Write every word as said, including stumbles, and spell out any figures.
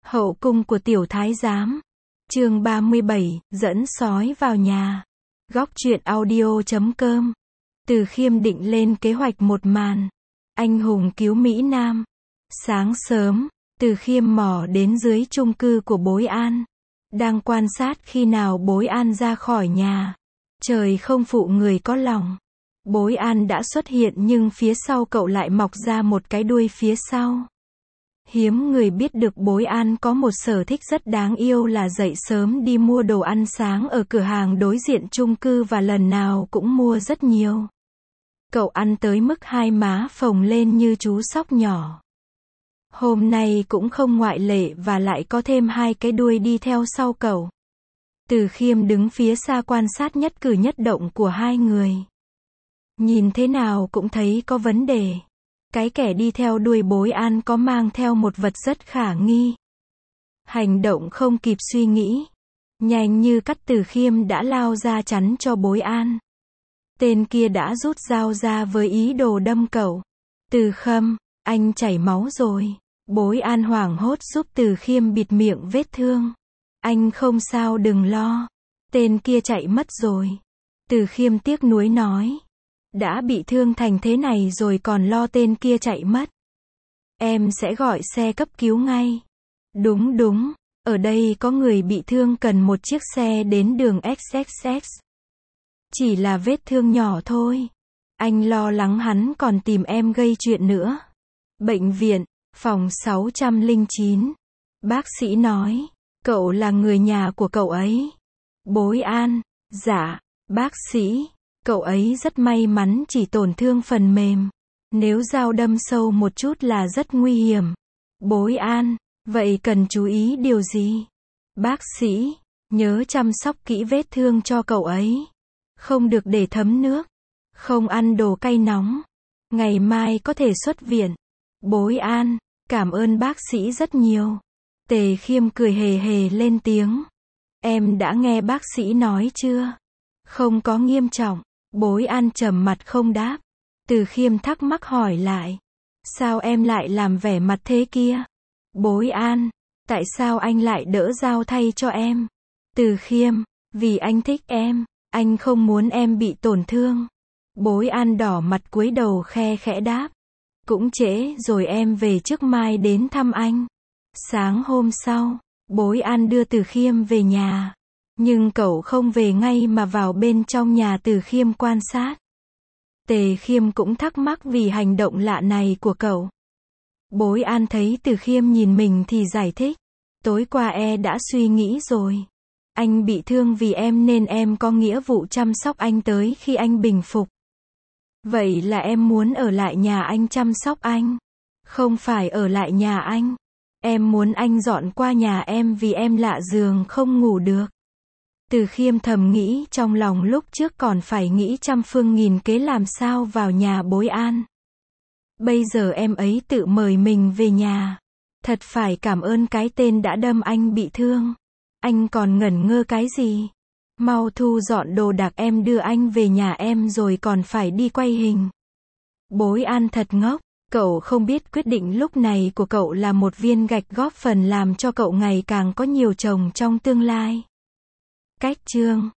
Hậu cung của tiểu thái giám. Chương ba mươi bảy, dẫn sói vào nhà. Góc truyện audio chấm com. Từ Khiêm định lên kế hoạch một màn. Anh hùng cứu Mỹ Nam. Sáng sớm, Từ Khiêm mò đến dưới chung cư của Bối An. Đang quan sát khi nào Bối An ra khỏi nhà. Trời không phụ người có lòng. Bối An đã xuất hiện nhưng phía sau cậu lại mọc ra một cái đuôi phía sau. Hiếm người biết được Bối An có một sở thích rất đáng yêu là dậy sớm đi mua đồ ăn sáng ở cửa hàng đối diện chung cư và lần nào cũng mua rất nhiều. Cậu ăn tới mức hai má phồng lên như chú sóc nhỏ. Hôm nay cũng không ngoại lệ và lại có thêm hai cái đuôi đi theo sau cậu. Từ Khiêm đứng phía xa quan sát nhất cử nhất động của hai người. Nhìn thế nào cũng thấy có vấn đề. Cái kẻ đi theo đuôi Bối An có mang theo một vật rất khả nghi. Hành động không kịp suy nghĩ. Nhanh như cắt Từ Khiêm đã lao ra chắn cho Bối An. Tên kia đã rút dao ra với ý đồ đâm cậu. Từ Khâm, anh chảy máu rồi. Bối An hoảng hốt giúp Từ Khiêm bịt miệng vết thương. Anh không sao đừng lo. Tên kia chạy mất rồi. Từ Khiêm tiếc nuối nói. Đã bị thương thành thế này rồi còn lo tên kia chạy mất. Em sẽ gọi xe cấp cứu ngay. Đúng đúng, ở đây có người bị thương cần một chiếc xe đến đường ích ích ích. Chỉ là vết thương nhỏ thôi. Anh lo lắng hắn còn tìm em gây chuyện nữa. Bệnh viện, phòng sáu trăm lẻ chín. Bác sĩ nói, cậu là người nhà của cậu ấy. Bối An, dạ, bác sĩ. Cậu ấy rất may mắn chỉ tổn thương phần mềm. Nếu dao đâm sâu một chút là rất nguy hiểm. Bối An, vậy cần chú ý điều gì? Bác sĩ, nhớ chăm sóc kỹ vết thương cho cậu ấy. Không được để thấm nước. Không ăn đồ cay nóng. Ngày mai có thể xuất viện. Bối An, cảm ơn bác sĩ rất nhiều. Tề Khiêm cười hề hề lên tiếng. Em đã nghe bác sĩ nói chưa? Không có nghiêm trọng. Bối An trầm mặt không đáp. Từ Khiêm thắc mắc hỏi lại. Sao em lại làm vẻ mặt thế kia? Bối An, tại sao anh lại đỡ dao thay cho em? Từ Khiêm, vì anh thích em, anh không muốn em bị tổn thương. Bối An đỏ mặt cúi đầu khe khẽ đáp. Cũng trễ rồi em về trước mai đến thăm anh. Sáng hôm sau, Bối An đưa Từ Khiêm về nhà. Nhưng cậu không về ngay mà vào bên trong nhà Từ Khiêm quan sát. Tề Khiêm cũng thắc mắc vì hành động lạ này của cậu. Bối An thấy Từ Khiêm nhìn mình thì giải thích. Tối qua e đã suy nghĩ rồi. Anh bị thương vì em nên em có nghĩa vụ chăm sóc anh tới khi anh bình phục. Vậy là em muốn ở lại nhà anh chăm sóc anh. Không phải ở lại nhà anh. Em muốn anh dọn qua nhà em vì em lạ giường không ngủ được. Từ Khiêm thầm nghĩ trong lòng lúc trước còn phải nghĩ trăm phương nghìn kế làm sao vào nhà Bối An. Bây giờ em ấy tự mời mình về nhà. Thật phải cảm ơn cái tên đã đâm anh bị thương. Anh còn ngẩn ngơ cái gì? Mau thu dọn đồ đạc em đưa anh về nhà em rồi còn phải đi quay hình. Bối An thật ngốc. Cậu không biết quyết định lúc này của cậu là một viên gạch góp phần làm cho cậu ngày càng có nhiều chồng trong tương lai. Cách chương